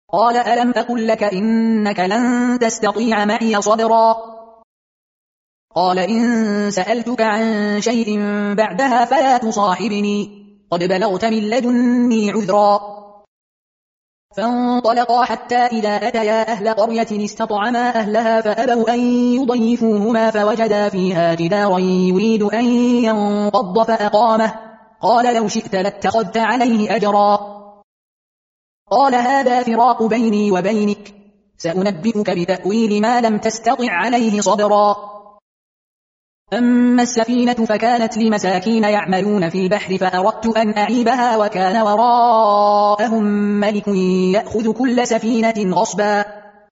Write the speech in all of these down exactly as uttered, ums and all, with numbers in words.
قال ألم أقل لك إنك لن تستطيع معي صبرا قال إن سألتك عن شيء بعدها فلا تصاحبني قد بلغت من لدني عذرا فانطلقا حتى إذا أتيا أهل قرية استطعما أهلها فأبوا أن يضيفوهما فوجدا فيها جدارا يريد أن ينقض فأقامه قال لو شئت لاتخذت عليه أجرا قال هذا فراق بيني وبينك سأنبئك بتأويل ما لم تستطع عليه صبرا أما السفينة فكانت لمساكين يعملون في البحر فأردت أن أعيبها وكان وراءهم ملك يأخذ كل سفينة غصبا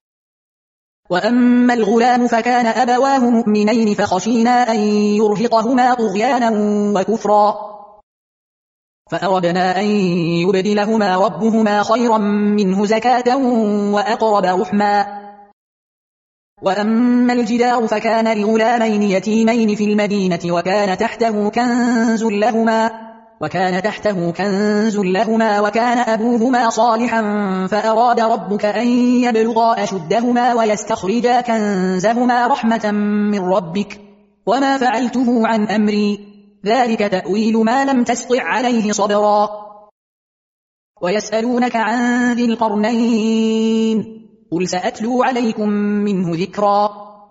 وأما الغلام فكان أبواه مؤمنين فخشينا أن يرهقهما طغيانا وكفرا فأردنا أن يبدلهما ربهما خيرا منه زكاة وأقرب رحما وأما الجدار فكان لغلامين يتيمين في المدينة وكان تحته كنز لهما وكان تحته كنز لهما وكان أبوهما صالحا فأراد ربك أن يبلغا أشدهما ويستخرجا كنزهما رحمة من ربك وما فعلته عن أمري ذلك تأويل ما لم تستطع عليه صبرا ويسألونك عن ذي القرنين قل سأتلو عليكم منه ذكرا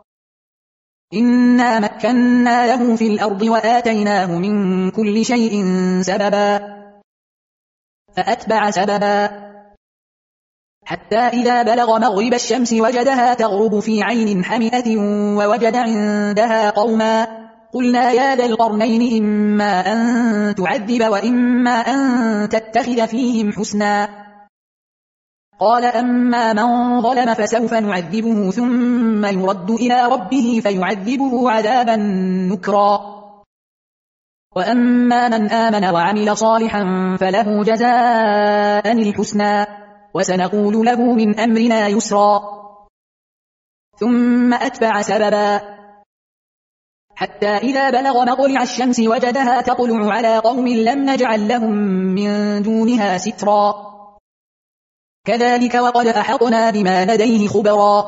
إنا مكنا له في الأرض وآتيناه من كل شيء سببا فأتبع سببا حتى إذا بلغ مغرب الشمس وجدها تغرب في عين حمئة ووجد عندها قوما قلنا يا ذا القرنين إما أن تعذب وإما أن تتخذ فيهم حسنا قال أما من ظلم فسوف نعذبه ثم يرد إلى ربه فيعذبه عذابا نكرا وأما من آمن وعمل صالحا فله جزاء الحسنى وسنقول له من أمرنا يسرا ثم أتبع سببا حتى إذا بلغ مطلع الشمس وجدها تطلع على قوم لم نجعل لهم من دونها سترا كذلك وقد أحطنا بما لديه خبرا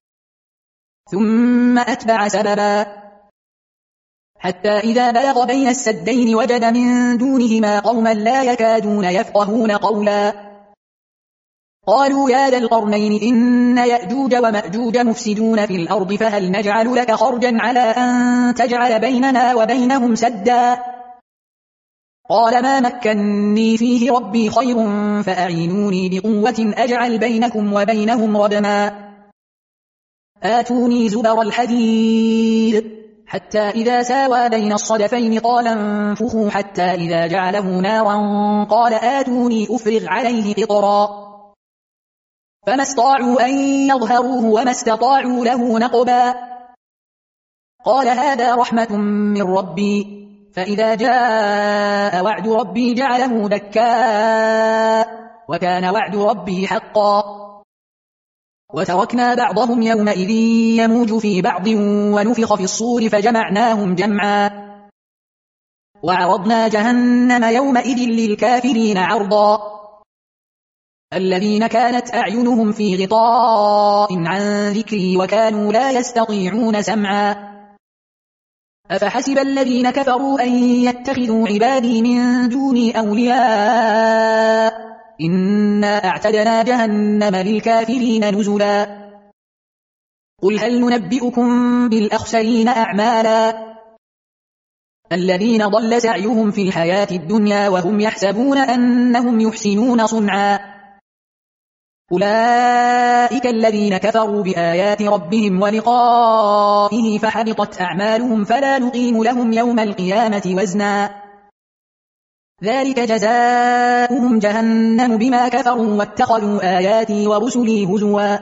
ثم أتبع سببا حتى إذا بلغ بين السدين وجد من دونهما قوما لا يكادون يفقهون قولا قالوا يا ذا القرنين إن يأجوج ومأجوج مفسدون في الأرض فهل نجعل لك خرجا على أن تجعل بيننا وبينهم سدا قال ما مكنني فيه ربي خير فأعينوني بقوة أجعل بينكم وبينهم ردما آتوني زبر الحديد حتى إذا ساوى بين الصدفين قال انفخوا حتى إذا جعله نارا قال آتوني أفرغ عليه قطرا فما استطاعوا أن يظهروه وما استطاعوا له نقبا قال هذا رحمة من ربي فإذا جاء وعد ربي جعله دكاء وكان وعد ربي حقا وتركنا بعضهم يومئذ يموج في بعض ونفخ في الصور فجمعناهم جمعا وعرضنا جهنم يومئذ للكافرين عرضا الذين كانت أعينهم في غطاء عن ذكري وكانوا لا يستطيعون سمعا أفحسب الذين كفروا أن يتخذوا عبادي من دوني أولياء إنا أعتدنا جهنم للكافرين نزلا قل هل ننبئكم بالأخسرين أعمالا الذين ضل سعيهم في الحياة الدنيا وهم يحسبون أنهم يحسنون صنعا أولئك الذين كفروا بآيات ربهم ولقائه فحبطت أعمالهم فلا نقيم لهم يوم القيامة وزنا ذلك جزاؤهم جهنم بما كفروا واتخذوا آياتي ورسلي هزوا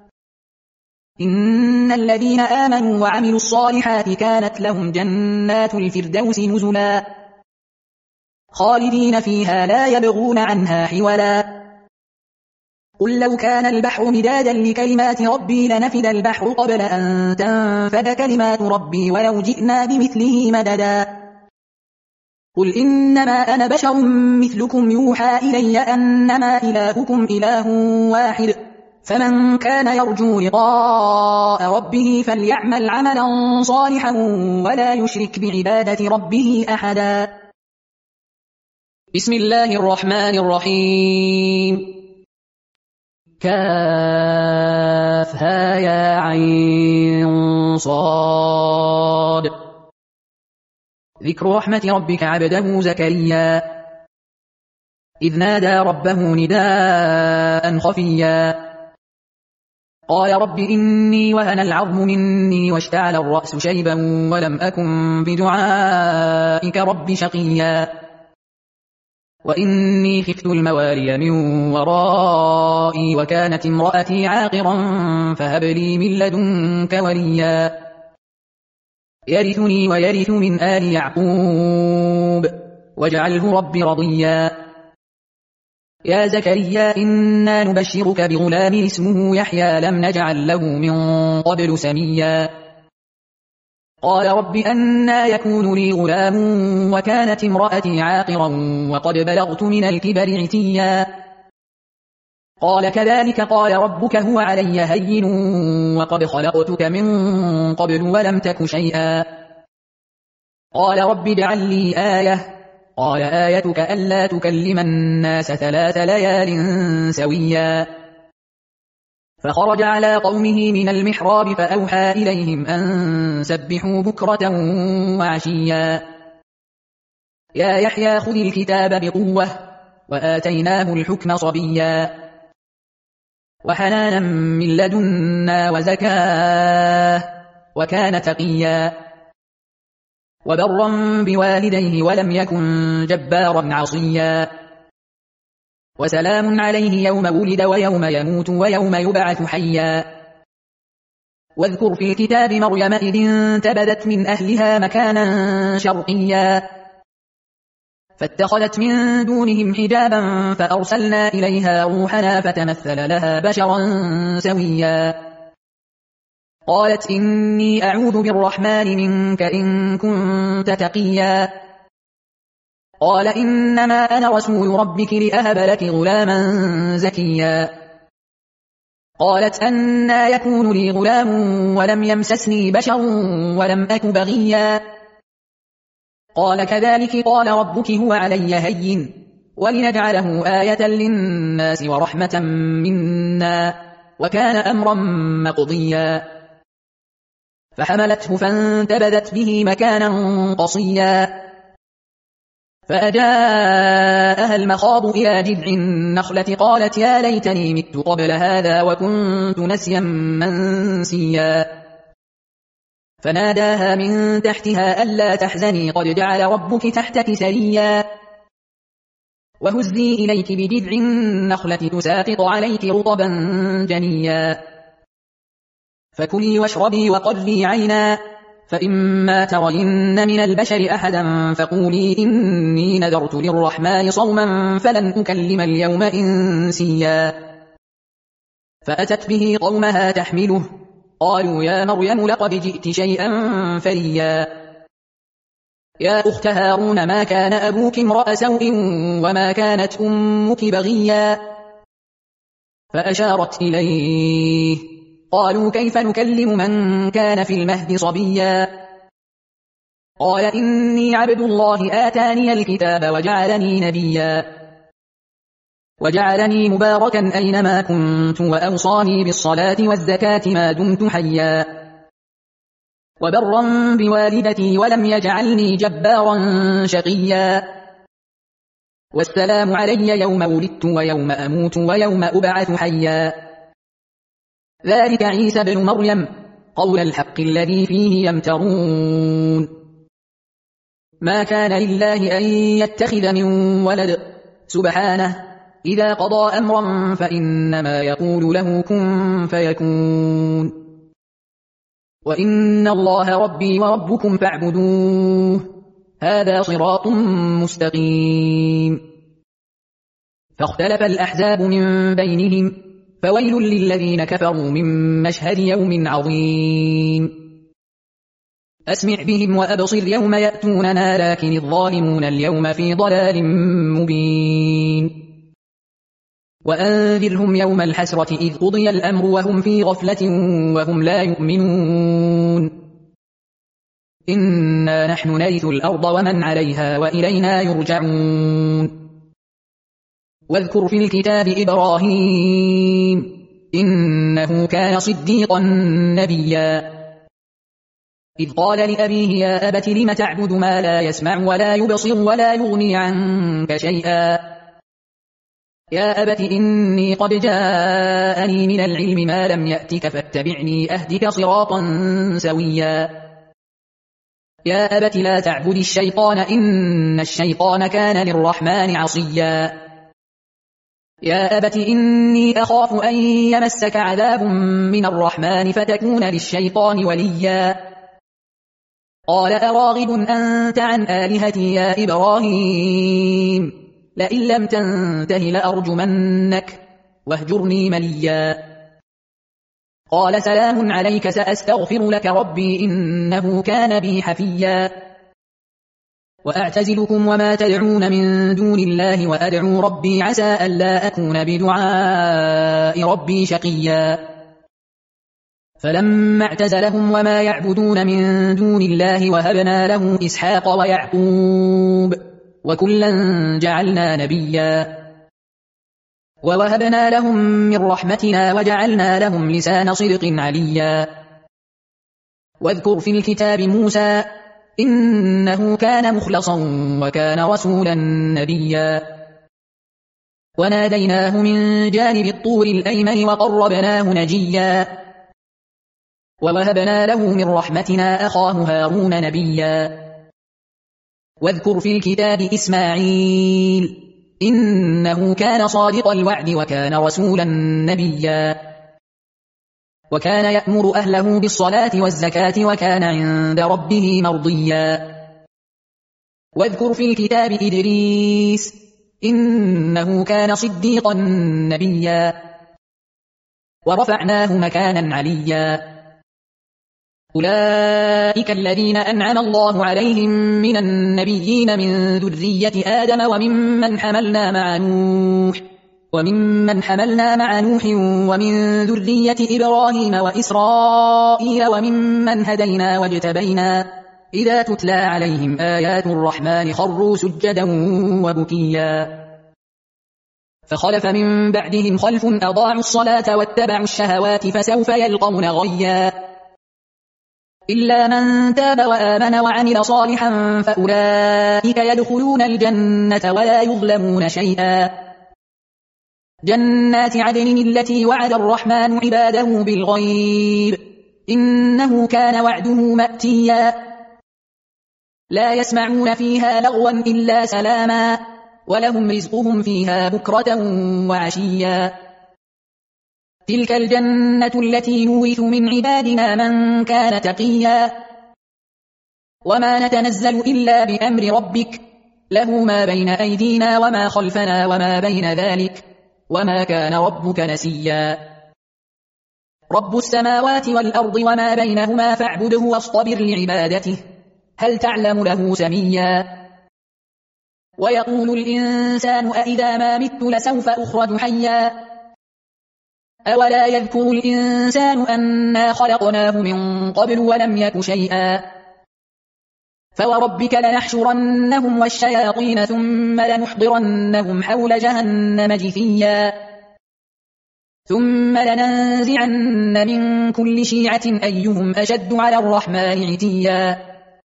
إن الذين آمنوا وعملوا الصالحات كانت لهم جنات الفردوس نزلا خالدين فيها لا يبغون عنها حولا قل لو كان البحر مدادا لكلمات ربي لنفد البحر قبل أن تنفد كلمات ربي ولو جئنا بمثله مددا قل إنما أنا بشر مثلكم يوحى إلي أنما إلهكم إله واحد فمن كان يرجو لقاء ربه فليعمل عملا صالحا ولا يشرك بعبادة ربه أحدا. بسم الله الرحمن الرحيم. كافها يا عين صاد. ذكر رحمة ربك عبده زكريا إذ نادى ربه نداء خفيا قال رب إني وهن العظم مني واشتعل الرأس شيبا ولم أكن بدعائك رب شقيا وإني خفت الموالي من ورائي وكانت امرأتي عاقرا فهب لي من لدنك وليا يرثني ويرث من آل يعقوب واجعله رب رضيا. يا زكريا إنا نبشرك بغلام اسمه يحيى لم نجعل له من قبل سميا قال رب أنى يكون لي غلام وكانت امرأتي عاقرا وقد بلغت من الكبر عتيا قال كذلك قال ربك هو علي هين وقد خلقتك من قبل ولم تك شيئا قال رب اجعل لي آية قال آيتك ألا تكلم الناس ثلاث ليال سويا فخرج على قومه من المحراب فأوحى إليهم أن سبحوا بكرة وعشيا يا يحيى خذ الكتاب بقوة وآتيناه الحكم صبيا وحنانا من لدنا وزكاه وكان تقيا وبرا بوالديه ولم يكن جبارا عصيا وسلام عليه يوم ولد ويوم يموت ويوم يبعث حيا واذكر في الكتاب مريم إذ انتبذت من أهلها مكانا شرقيا فاتخذت من دونهم حجابا فأرسلنا إليها روحنا فتمثل لها بشرا سويا قالت إني أعوذ بالرحمن منك إن كنت تقيا قال إنما أنا رسول ربك لأهب لك غلاما زكيا قالت أنى يكون لي غلام ولم يمسسني بشر ولم أك بغيا قال كذلك قال ربك هو علي هين ولنجعله آية للناس ورحمة منا وكان أمرا مقضيا فحملته فانتبذت به مكانا قصيا فأجاءها المخاض إلى جذع النخلة قالت يا ليتني مت قبل هذا وكنت نسيا منسيا فناداها من تحتها ألا تحزني قد جعل ربك تحتك سريا وهزي إليك بجذع النخلة تساقط عليك رطبا جنيا فكلي واشربي وقري عينا فإما ترين من البشر أحدا فقولي إني نذرت للرحمن صوما فلن أكلم اليوم إنسيا فأتت به قومها تحمله قالوا يا مريم لقد جئت شيئا فريا يا أخت هارون ما كان أبوك امرأ سوء وما كانت أمك بغيا فأشارت إليه قالوا كيف نكلم من كان في المهد صبيا قال إني عبد الله آتاني الكتاب وجعلني نبيا وجعلني مباركا أينما كنت وأوصاني بالصلاة والزكاة ما دمت حيا وبرا بوالدتي ولم يجعلني جبارا شقيا والسلام علي يوم ولدت ويوم أموت ويوم أبعث حيا ذلك عيسى بن مريم قول الحق الذي فيه يمترون ما كان لله أن يتخذ من ولد سبحانه إذا قضى أمرا فإنما يقول له كن فيكون وإن الله ربي وربكم فاعبدوه هذا صراط مستقيم فاختلف الأحزاب من بينهم فويل للذين كفروا من مشهد يوم عظيم أسمع بهم وأبصر يوم يأتوننا لكن الظالمون اليوم في ضلال مبين وأنذرهم يوم الحسرة إذ قضي الأمر وهم في غفلة وهم لا يؤمنون إنا نحن نرث الأرض ومن عليها وإلينا يرجعون واذكر في الكتاب إبراهيم إنه كان صديقا نبيا إذ قال لأبيه يا أبت لم تعبد ما لا يسمع ولا يبصر ولا يغني عنك شيئا يا أبت إني قد جاءني من العلم ما لم يأتك فاتبعني أهدك صراطا سويا يا أبت لا تعبد الشيطان إن الشيطان كان للرحمن عصيا يا أبت إني أخاف أن يمسك عذاب من الرحمن فتكون للشيطان وليا قال أراغب أنت عن آلهتي يا إبراهيم لئن لم تنته لأرجمنك واهجرني مليا قال سلام عليك سأستغفر لك ربي إنه كان بي حفيا وأعتزلكم وما تدعون من دون الله وأدعو ربي عسى ألا أكون بدعاء ربي شقيا فلما اعتزلهم وما يعبدون من دون الله وهبنا له إسحاق ويعقوب وكلا جعلنا نبيا ووهبنا لهم من رحمتنا وجعلنا لهم لسان صدق عليا واذكر في الكتاب موسى إنه كان مخلصا وكان رسولا نبيا وناديناه من جانب الطور الأيمن وقربناه نجيا ووهبنا له من رحمتنا أخاه هارون نبيا واذكر في الكتاب إسماعيل إنه كان صادق الوعد وكان رسولا نبيا وكان يأمر أهله بالصلاة والزكاة وكان عند ربه مرضيا واذكر في الكتاب إدريس إنه كان صديقا نبيا ورفعناه مكانا عليا أولئك الذين أنعم الله عليهم من النبيين من ذرية آدم وممن حملنا مع نوح وممن حملنا مع نوح ومن ذرية إبراهيم وإسرائيل وممن هدينا واجتبينا إذا تتلى عليهم آيات الرحمن خروا سجدا وبكيا فخلف من بعدهم خلف أضاعوا الصلاة واتبعوا الشهوات فسوف يلقون غيا إلا من تاب وآمن وعمل صالحا فأولئك يدخلون الجنة ولا يظلمون شيئا جنات عدن التي وعد الرحمن عباده بالغيب إنه كان وعده مأتيا لا يسمعون فيها لغوا إلا سلاما ولهم رزقهم فيها بكرة وعشيا تلك الجنة التي نورث من عبادنا من كان تقيا وما نتنزل إلا بأمر ربك له ما بين أيدينا وما خلفنا وما بين ذلك وما كان ربك نسيا رب السماوات والأرض وما بينهما فاعبده واصطبر لعبادته هل تعلم له سميا ويقول الإنسان أإذا ما مت لسوف أخرج حيا أولا يذكر الإنسان أنا خلقناه من قبل ولم يك شيئا فوربك لنحشرنهم والشياطين ثم لنحضرنهم حول جهنم جثيا ثم لننزعن من كل شيعة أيهم أشد على الرحمن عتيا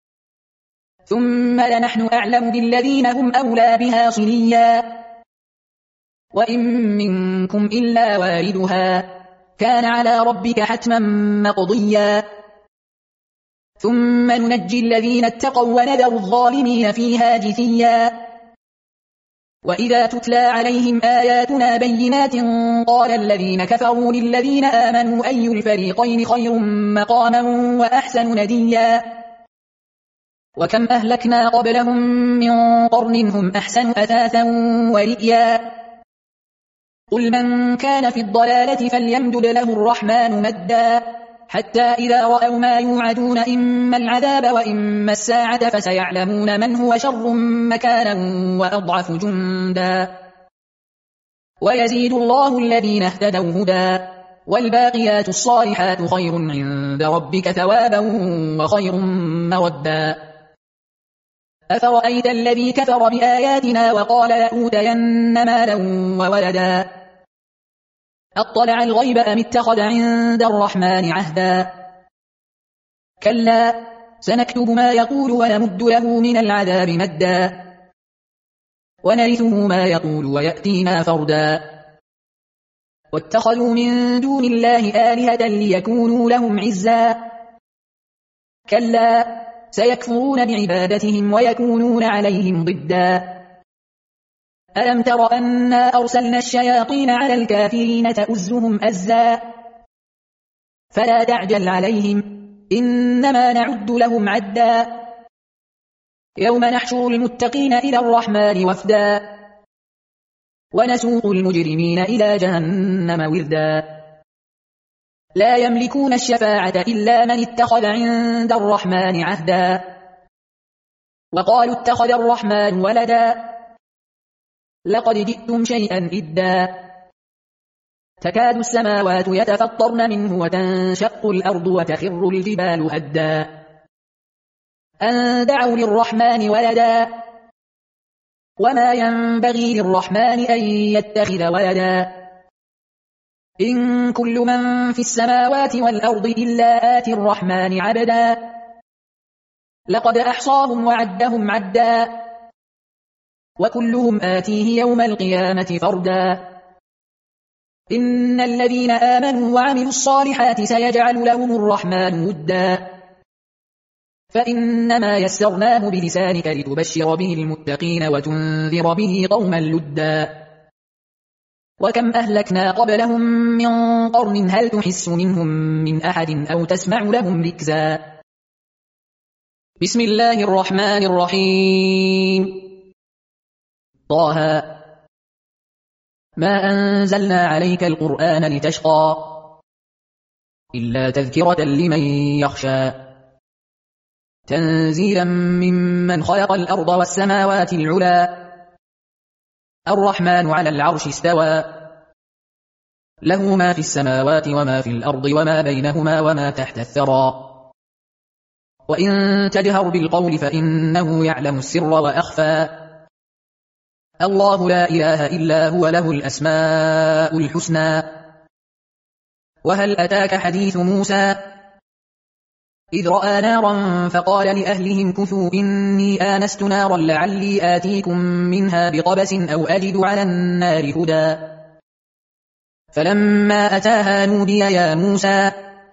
ثم لنحن أعلم بالذين هم أولى بها صليا وإن منكم إلا واردها كان على ربك حتما مقضيا ثم ننجي الذين اتقوا ونذر الظالمين فيها جثيا وإذا تتلى عليهم آياتنا بينات قال الذين كفروا للذين آمنوا أي الفريقين خير مقاما وأحسن نديا وكم أهلكنا قبلهم من قرن هم أحسن أثاثا ورئيا قل من كان في الضلالة فليمدد له الرحمن مدا حتى إذا رأوا ما يوعدون إما العذاب وإما الساعة فسيعلمون من هو شر مكانا وأضعف جندا ويزيد الله الذين اهتدوا هدى والباقيات الصالحات خير عند ربك ثوابا وخير مودا أفرأيت الذي كفر بآياتنا وقال لأوتين مالا وولدا أطلع الغيب أم اتخذ عند الرحمن عهدا كلا سنكتب ما يقول ونمد له من العذاب مدا ونرثه ما يقول ويأتينا فردا واتخذوا من دون الله آلهة ليكونوا لهم عزا كلا سيكفرون بعبادتهم ويكونون عليهم ضدا ألم تر أنا أرسلنا الشياطين على الكافرين تؤزهم أزا فلا تعجل عليهم إنما نعد لهم عدا يوم نحشر المتقين إلى الرحمن وفدا ونسوق المجرمين إلى جهنم وردا لا يملكون الشفاعة إلا من اتخذ عند الرحمن عهدا وقالوا اتخذ الرحمن ولدا لقد جئتم شيئا إدا تكاد السماوات يتفطرن منه وتنشق الأرض وتخر الجبال هدا أن دعوا للرحمن ولدا وما ينبغي للرحمن أن يتخذ ولدا إن كل من في السماوات والأرض إلا آتي الرحمن عبدا لقد أحصاهم وعدهم عدا وكلهم آتيه يوم القيامة فردا إن الذين آمنوا وعملوا الصالحات سيجعل لهم الرحمن ودا فإنما يسرناه بلسانك لتبشر به المتقين وتنذر به قوما لدا وكم أهلكنا قبلهم من قرن هل تحس منهم من أحد أو تسمع لهم ركزا بسم الله الرحمن الرحيم طه ما أنزلنا عليك القرآن لتشقى إلا تذكرة لمن يخشى تنزيلا ممن خلق الأرض والسماوات العلى الرحمن على العرش استوى له ما في السماوات وما في الأرض وما بينهما وما تحت الثرى وإن تجهر بالقول فإنه يعلم السر وأخفى الله لا إله إلا هو له الأسماء الحسنى وهل أتاك حديث موسى إذ رأى نارا فقال لأهلهم كثوا إني آنست نارا لعلي آتيكم منها بقبس أو أجد على النار هدى فلما أتاها نودي يا موسى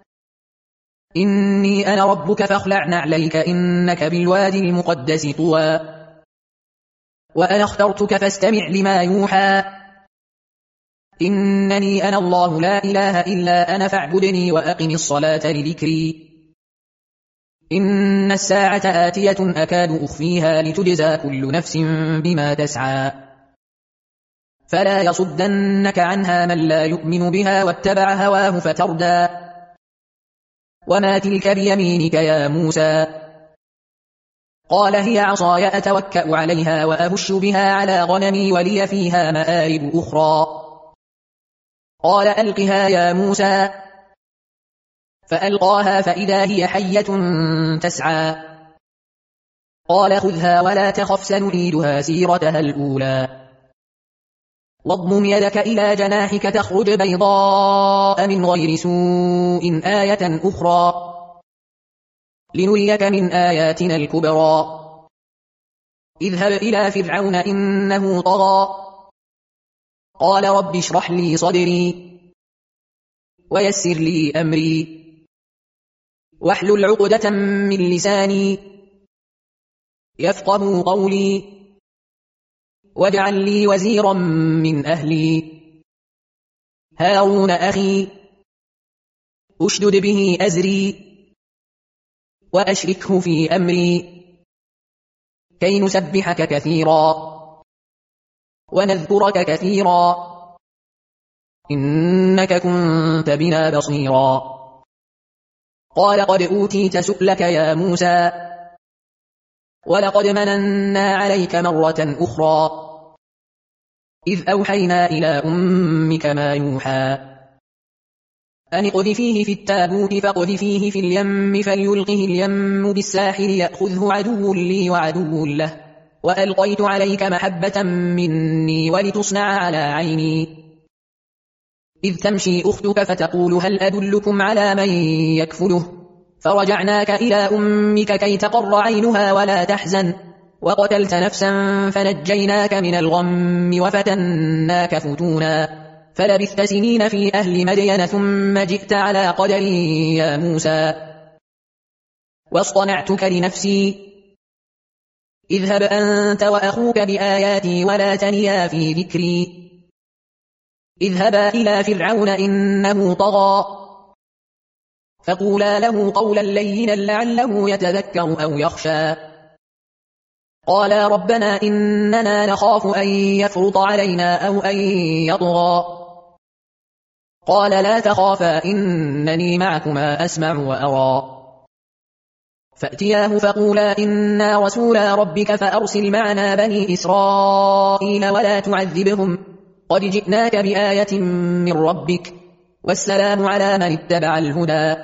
إني أنا ربك فاخلع نعليك إنك بالوادي المقدس طوى وأنا اخترتك فاستمع لما يوحى إنني أنا الله لا إله إلا أنا فاعبدني وأقم الصلاة لذكري إن الساعة آتية أكاد أخفيها لتجزى كل نفس بما تسعى فلا يصدنك عنها من لا يؤمن بها واتبع هواه فتردى وما تلك بيمينك يا موسى قال هي عصاي أتوكأ عليها وأهش بها على غنمي ولي فيها مآرب أخرى قال ألقها يا موسى فألقاها فإذا هي حية تسعى قال خذها ولا تخف سنعيدها سيرتها الأولى واضمم يدك إلى جناحك تخرج بيضاء من غير سوء آية أخرى لنريك من آياتنا الكبرى اذهب إلى فرعون إنه طغى قال رب اشرح لي صدري ويسر لي أمري واحلل عقدة من لساني يفقهوا قولي واجعل لي وزيرا من أهلي هارون أخي أشدد به أزري وأشركه في أمري كي نسبحك كثيرا ونذكرك كثيرا إنك كنت بنا بصيرا قال قد أوتيت سؤلك يا موسى ولقد مننا عليك مرة أخرى إذ أوحينا إلى أمك ما يوحى أن اقذفيه في التابوت فاقذفيه في اليم فليلقه اليم بالساحل يأخذه عدو لي وعدو له وألقيت عليك محبة مني ولتصنع على عيني إذ تمشي أختك فتقول هل أدلكم على من يكفله فرجعناك إلى أمك كي تقر عينها ولا تحزن وقتلت نفسا فنجيناك من الغم وفتناك فتونا فلبثت سنين في أهل مدين ثم جئت على قدري يا موسى واصطنعتك لنفسي اذهب أنت وأخوك بآياتي ولا تنيا في ذكري اذهبا إلى فرعون إنه طغى فقولا له قولا لينا لعله يتذكر أو يخشى قالا ربنا إننا نخاف أن يفرط علينا أو أن يطغى قال لا تخافا إنني معكما أسمع وأرى فأتياه فقولا إنا رسولا ربك فأرسل معنا بني إسرائيل ولا تعذبهم قد جئناك بآية من ربك والسلام على من اتبع الهدى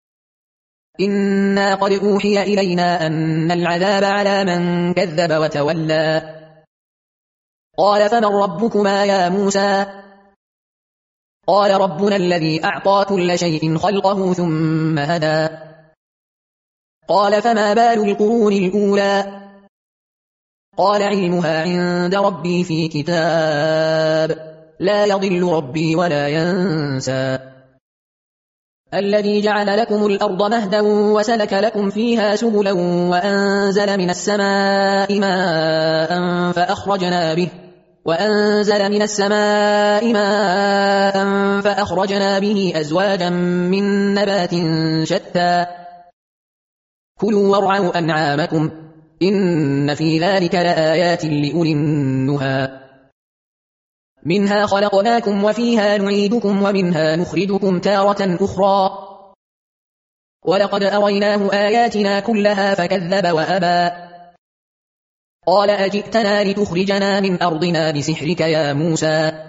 إنا قد أوحي إلينا أن العذاب على من كذب وتولى قال فمن ربكما يا موسى قال ربنا الذي أعطى كل شيء خلقه ثم هدى قال فما بال القرون الأولى قال علمها عند ربي في كتاب لا يضل ربي ولا ينسى الذي جعل لكم الأرض مهدا وسلك لكم فيها سبلا وأنزل من السماء ماء فأخرجنا به وأنزل من السماء ماء فأخرجنا به أزواجا من نبات شتى كلوا وارعوا أنعامكم إن في ذلك لآيات لأولي النهى منها خلقناكم وفيها نعيدكم ومنها نخرجكم تارة أخرى ولقد أريناه آياتنا كلها فكذب وأبى قال أجئتنا لتخرجنا من أرضنا بسحرك يا موسى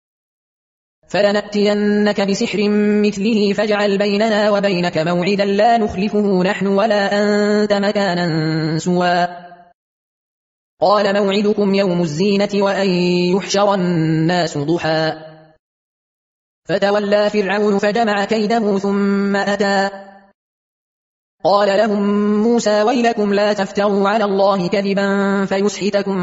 فلنأتينك بسحر مثله فاجعل بيننا وبينك موعدا لا نخلفه نحن ولا أنت مكانا سوى قال موعدكم يوم الزينة وأن يحشر الناس ضحى فتولى فرعون فجمع كيده ثم أتى قال لهم موسى ويلكم لا تفتروا على الله كذبا فيسحتكم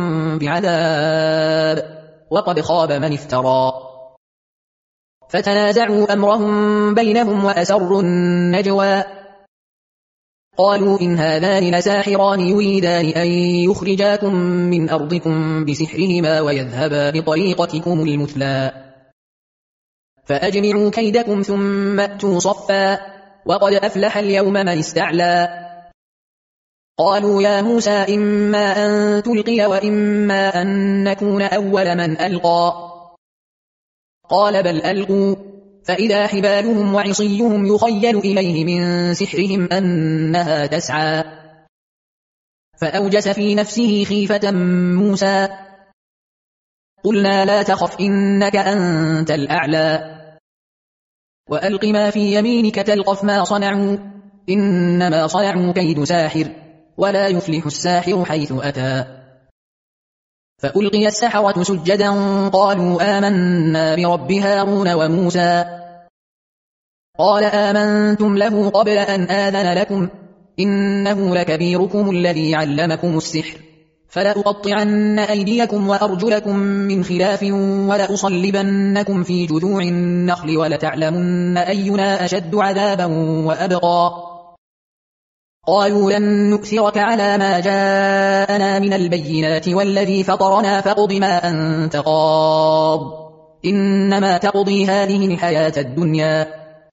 بعذاب وقد خاب من افترى فتنازعوا أمرهم بينهم وأسروا النجوى قالوا إن هذان لساحران يريدان أن يخرجاكم من أرضكم بسحرهما ويذهبا بطريقتكم المثلى فأجمعوا كيدكم ثم أتوا صفا وقد أفلح اليوم من استعلى قالوا يا موسى إما أن تلقي وإما أن نكون أول من ألقى قال بل ألقوا فإذا حبالهم وعصيهم يخيل إليه من سحرهم أنها تسعى فأوجس في نفسه خيفة موسى قلنا لا تخف إنك أنت الأعلى وألق ما في يمينك تلقف ما صنعوا إنما صنعوا كيد ساحر ولا يفلح الساحر حيث أتى فألقي السحرة سجدا قالوا آمنا برب هارون وموسى قال آمنتم له قبل أن آذن لكم إنه لكبيركم الذي علمكم السحر فلأقطعن أيديكم وأرجلكم من خلاف ولأصلبنكم في جذوع النخل ولتعلمن أينا أشد عذابا وأبقى قالوا لن نؤثرك على ما جاءنا من البينات والذي فطرنا فاقض ما أنت قاض إنما تقضي هذه الحياة الدنيا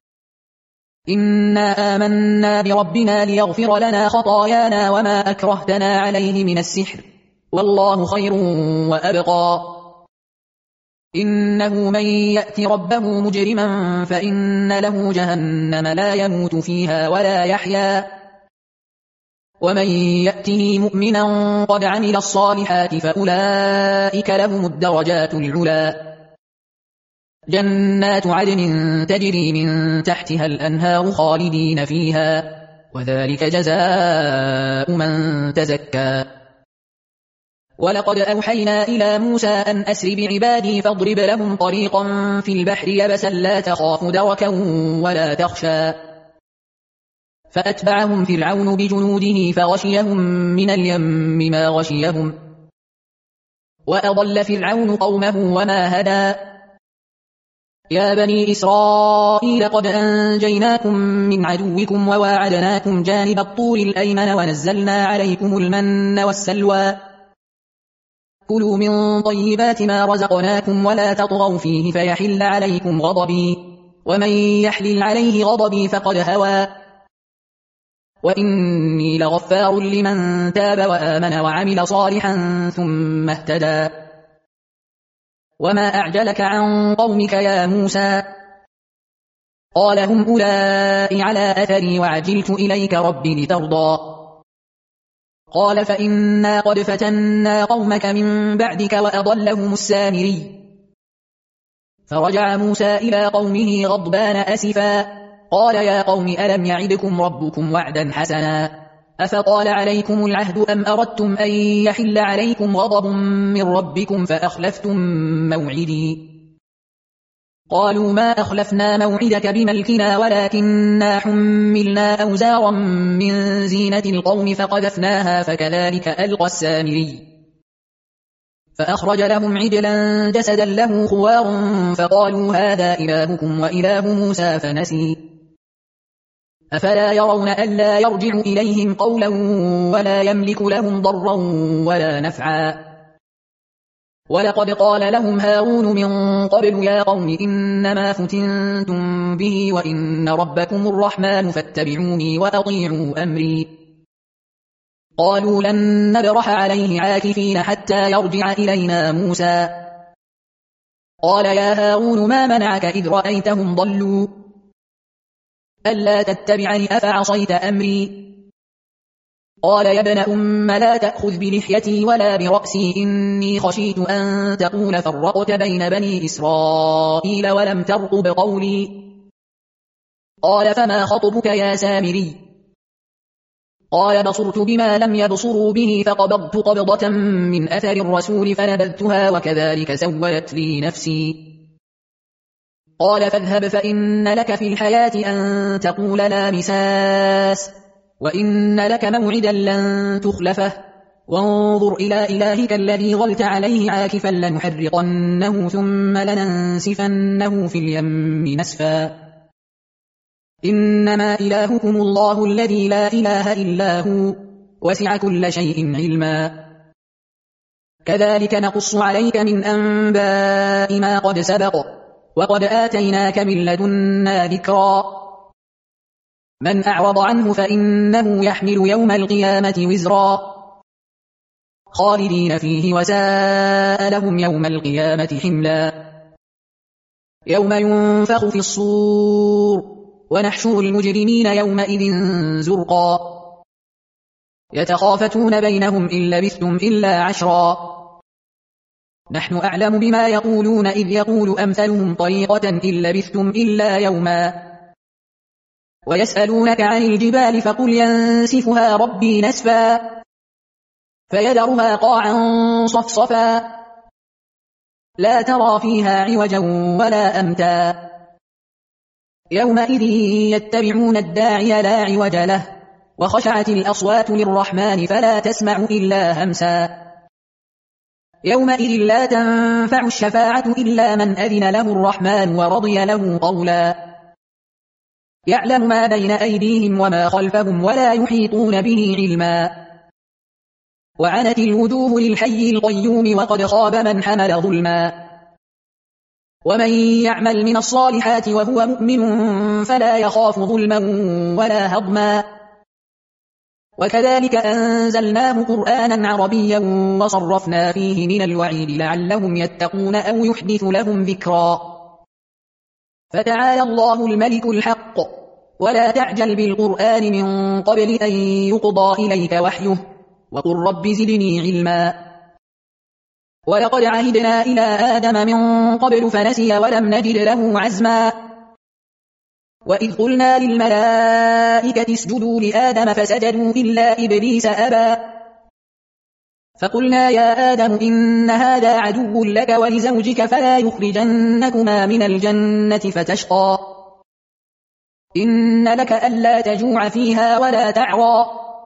إنا آمنا بربنا ليغفر لنا خطايانا وما أكرهتنا عليه من السحر والله خير وأبقى إنه من يأت ربه مجرما فإن له جهنم لا يموت فيها ولا يحيا ومن يأته مؤمنا قد عمل الصالحات فأولئك لهم الدرجات العلى جنات عدن تجري من تحتها الأنهار خالدين فيها وذلك جزاء من تزكى ولقد أوحينا إلى موسى أن أسر بعبادي فاضرب لهم طريقا في البحر يبسا لا تخاف دركا ولا تخشى فأتبعهم فرعون بجنوده فغشيهم من اليم ما غشيهم وأضل فرعون قومه وما هدى يا بني إسرائيل قد أنجيناكم من عدوكم وواعدناكم جانب الطور الأيمن ونزلنا عليكم المن والسلوى كلوا من طيبات ما رزقناكم ولا تطغوا فيه فيحل عليكم غضبي ومن يحلل عليه غضبي فقد هوى وإني لغفار لمن تاب وآمن وعمل صالحا ثم اهتدى وما أعجلك عن قومك يا موسى قال هم أولئك على أثري وعجلت إليك ربي لترضى قال فإنا قد فتنا قومك من بعدك وأضلهم السامري فرجع موسى إلى قومه غضبان أسفا قال يا قوم ألم يعدكم ربكم وعدا حسنا أفطال عليكم العهد أم أردتم أن يحل عليكم غضب من ربكم فأخلفتم موعدي قالوا ما أخلفنا موعدك بملكنا ولكننا حملنا أوزارا من زينة القوم فقذفناها فكذلك ألقى السامري فأخرج لهم عجلا جسدا له خوار فقالوا هذا إلهكم وإله موسى فنسي أفلا يرون ألا يرجع إليهم قولا ولا يملك لهم ضرا ولا نفعا ولقد قال لهم هارون من قبل يا قوم إنما فتنتم به وإن ربكم الرحمن فاتبعوني وأطيعوا أمري قالوا لن نبرح عليه عاكفين حتى يرجع إلينا موسى قال يا هارون ما منعك إذ رأيتهم ضلوا ألا تتبعني أفعصيت أمري قال يا ابن أم لا تأخذ بلحيتي ولا برأسي إني خشيت أن تقول فرقت بين بني إسرائيل ولم ترقب قولي قال فما خطبك يا سامري قال بصرت بما لم يبصروا به فقبضت قبضة من أثر الرسول فنبذتها وكذلك سولت لي نفسي قال فاذهب فإن لك في الحياة أن تقول لا مساس وإن لك موعدا لن تخلفه وانظر إلى إلهك الذي ظلت عليه عاكفا لنحرقنه ثم لننسفنه في اليم نسفا إنما إلهكم الله الذي لا إله إلا هو وسع كل شيء علما كذلك نقص عليك من أنباء ما قد سبق وقد آتيناك من لدنا ذكرا من أعرض عنه فإنه يحمل يوم القيامة وزرا خالدين فيه وساء لهم يوم القيامة حملا يوم ينفخ في الصور ونحشر المجرمين يومئذ زرقا يتخافتون بينهم إن لبثتم إلا عشرا نحن أعلم بما يقولون إذ يقول أمثلهم طريقة إن لبثتم إلا يوما ويسألونك عن الجبال فقل ينسفها ربي نسفا فيذرها قاعا صفصفا لا ترى فيها عوجا ولا أمتا يومئذ يتبعون الداعي لا عوج له وخشعت الأصوات للرحمن فلا تسمع إلا همسا يومئذ لا تنفع الشفاعة إلا من أذن له الرحمن ورضي له قولا يعلم ما بين أيديهم وما خلفهم ولا يحيطون به علما وعنت الوجوه للحي القيوم وقد خاب من حمل ظلما ومن يعمل من الصالحات وهو مؤمن فلا يخاف ظلما ولا هضما وكذلك أنزلناه قرآنا عربيا وصرفنا فيه من الوعيد لعلهم يتقون أو يحدث لهم ذكرا فتعالى الله الملك الحق ولا تعجل بالقرآن من قبل أن يقضى إليك وحيه وقل رب زدني علما ولقد عهدنا إلى آدم من قبل فنسي ولم نجد له عزما وإذ قلنا للملائكة اسجدوا لآدم فسجدوا إلا إبليس أبى فقلنا يا آدم إن هذا عدو لك ولزوجك فلا يخرجنكما من الجنة فتشقى إن لك ألا تجوع فيها ولا تعرى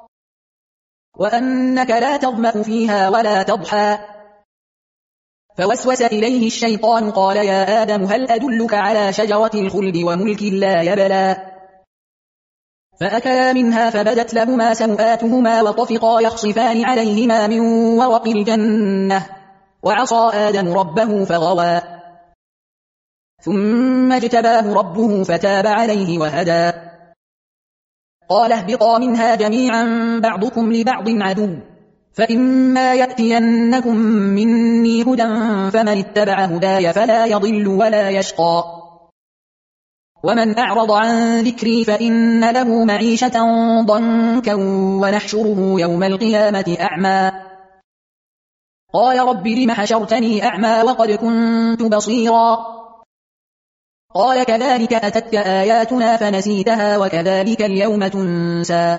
وأنك لا تظمأ فيها ولا تضحى فوسوس إليه الشيطان قال يا آدم هل أدلك على شجرة الخلد وملك لا يبلى فأكلا منها فبدت لهما سوآتهما وطفقا يخصفان عليهما من ورق الجنة وعصى آدم ربه فغوى ثم اجتباه ربه فتاب عليه وهدى قال اهبطا منها جميعا بعضكم لبعض عدو فإما يأتينكم مني هدى فمن اتبع هداي فلا يضل ولا يشقى ومن أعرض عن ذكري فإن له معيشة ضنكا ونحشره يوم القيامة أعمى قال رب لم حشرتني أعمى وقد كنت بصيرا قال كذلك أتتك آياتنا فنسيتها وكذلك اليوم تنسى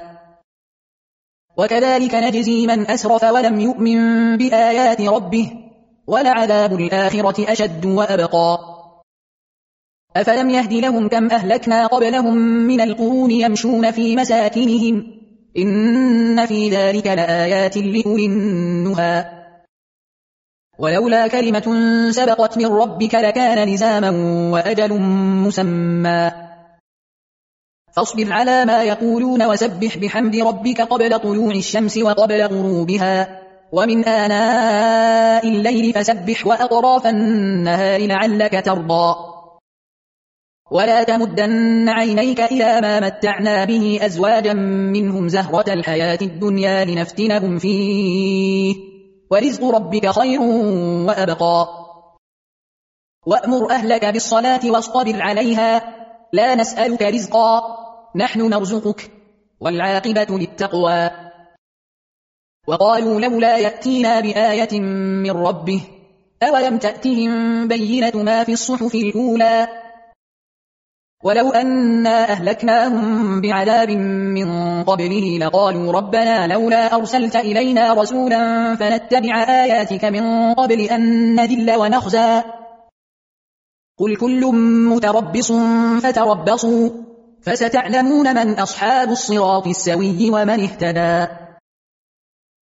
وكذلك نجزي من أسرف ولم يؤمن بآيات ربه ولعذاب الآخرة أشد وأبقى أفلم يهد لهم كم أهلكنا قبلهم من القرون يمشون في مساكنهم إن في ذلك لآيات لأولي النهى ولولا كلمة سبقت من ربك لكان لزاما وأجل مسمى فاصبر على ما يقولون وسبح بحمد ربك قبل طلوع الشمس وقبل غروبها ومن آناء الليل فسبح وأطراف النهار لعلك ترضى ولا تمدن عينيك إلى ما متعنا به أزواجا منهم زهرة الحياة الدنيا لنفتنهم فيه ورزق ربك خير وأبقى وأمر أهلك بالصلاة واصطبر عليها لا نسألك رزقا نحن نرزقك والعاقبة للتقوى وقالوا لولا يأتينا بآية من ربه أولم تأتهم بينة ما في الصحف الأولى ولو أنا أهلكناهم بعذاب من قبله لقالوا ربنا لولا أرسلت إلينا رسولا فنتبع آياتك من قبل أن نذل ونخزى قل كل متربص فتربصوا فستعلمون من أصحاب الصراط السوي ومن اهتدى